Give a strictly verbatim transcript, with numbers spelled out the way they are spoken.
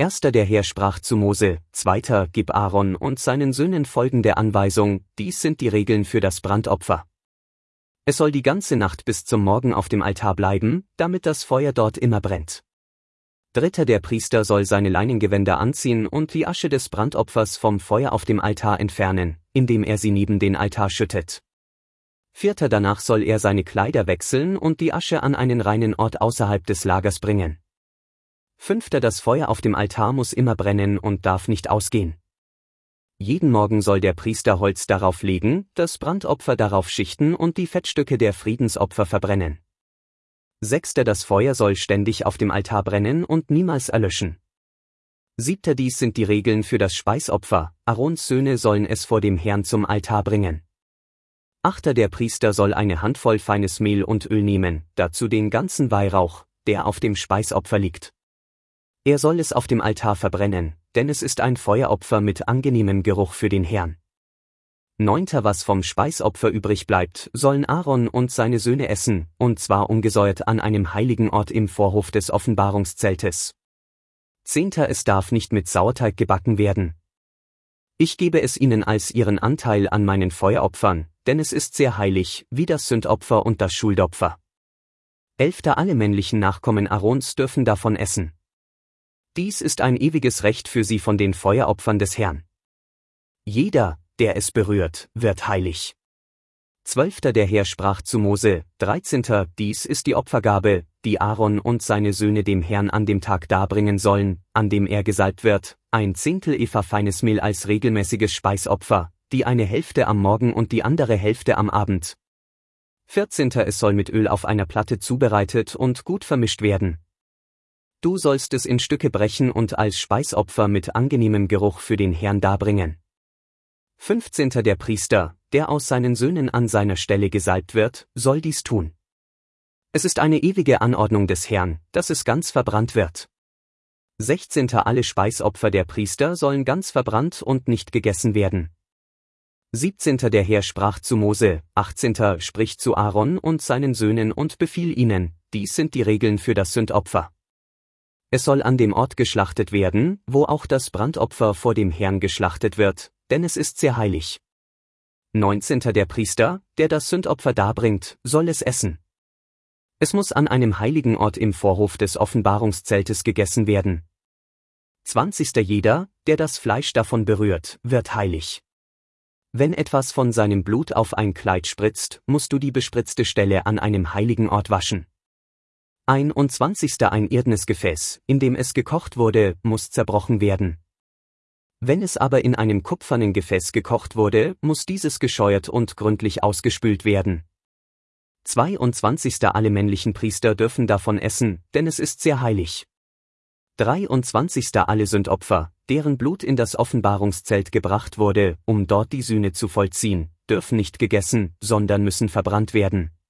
Erster der Herr sprach zu Mose, Zweiter gib Aaron und seinen Söhnen folgende Anweisung, dies sind die Regeln für das Brandopfer. Es soll die ganze Nacht bis zum Morgen auf dem Altar bleiben, damit das Feuer dort immer brennt. Dritter der Priester soll seine Leinengewänder anziehen und die Asche des Brandopfers vom Feuer auf dem Altar entfernen, indem er sie neben den Altar schüttet. Vierter danach soll er seine Kleider wechseln und die Asche an einen reinen Ort außerhalb des Lagers bringen. Fünfter das Feuer auf dem Altar muss immer brennen und darf nicht ausgehen. Jeden Morgen soll der Priester Holz darauf legen, das Brandopfer darauf schichten und die Fettstücke der Friedensopfer verbrennen. Sechster das Feuer soll ständig auf dem Altar brennen und niemals erlöschen. Siebter dies sind die Regeln für das Speisopfer, Aarons Söhne sollen es vor dem Herrn zum Altar bringen. Achter der Priester soll eine Handvoll feines Mehl und Öl nehmen, dazu den ganzen Weihrauch, der auf dem Speisopfer liegt. Er soll es auf dem Altar verbrennen, denn es ist ein Feueropfer mit angenehmem Geruch für den Herrn. Neunter was vom Speisopfer übrig bleibt, sollen Aaron und seine Söhne essen, und zwar ungesäuert an einem heiligen Ort im Vorhof des Offenbarungszeltes. Zehnter es darf nicht mit Sauerteig gebacken werden. Ich gebe es ihnen als ihren Anteil an meinen Feueropfern, denn es ist sehr heilig, wie das Sündopfer und das Schuldopfer. Elfter alle männlichen Nachkommen Aarons dürfen davon essen. Dies ist ein ewiges Recht für sie von den Feueropfern des Herrn. Jeder, der es berührt, wird heilig. Zwölfter der Herr sprach zu Mose, Dreizehnter dies ist die Opfergabe, die Aaron und seine Söhne dem Herrn an dem Tag darbringen sollen, an dem er gesalbt wird, ein Zehntel Epha feines Mehl als regelmäßiges Speisopfer, die eine Hälfte am Morgen und die andere Hälfte am Abend. Vierzehnter es soll mit Öl auf einer Platte zubereitet und gut vermischt werden. Du sollst es in Stücke brechen und als Speisopfer mit angenehmem Geruch für den Herrn darbringen. Fünfzehnter der Priester, der aus seinen Söhnen an seiner Stelle gesalbt wird, soll dies tun. Es ist eine ewige Anordnung des Herrn, dass es ganz verbrannt wird. Sechzehnter alle Speisopfer der Priester sollen ganz verbrannt und nicht gegessen werden. Siebzehnter der Herr sprach zu Mose, Achtzehnter sprich zu Aaron und seinen Söhnen und befiehl ihnen, dies sind die Regeln für das Sündopfer. Es soll an dem Ort geschlachtet werden, wo auch das Brandopfer vor dem Herrn geschlachtet wird, denn es ist sehr heilig. Neunzehnter der Priester, der das Sündopfer darbringt, soll es essen. Es muss an einem heiligen Ort im Vorhof des Offenbarungszeltes gegessen werden. Zwanzigster jeder, der das Fleisch davon berührt, wird heilig. Wenn etwas von seinem Blut auf ein Kleid spritzt, musst du die bespritzte Stelle an einem heiligen Ort waschen. Einundzwanzigster ein irdnes Gefäß, in dem es gekocht wurde, muss zerbrochen werden. Wenn es aber in einem kupfernen Gefäß gekocht wurde, muss dieses gescheuert und gründlich ausgespült werden. Zweiundzwanzigster alle männlichen Priester dürfen davon essen, denn es ist sehr heilig. Dreiundzwanzigster alle Sündopfer, deren Blut in das Offenbarungszelt gebracht wurde, um dort die Sühne zu vollziehen, dürfen nicht gegessen, sondern müssen verbrannt werden.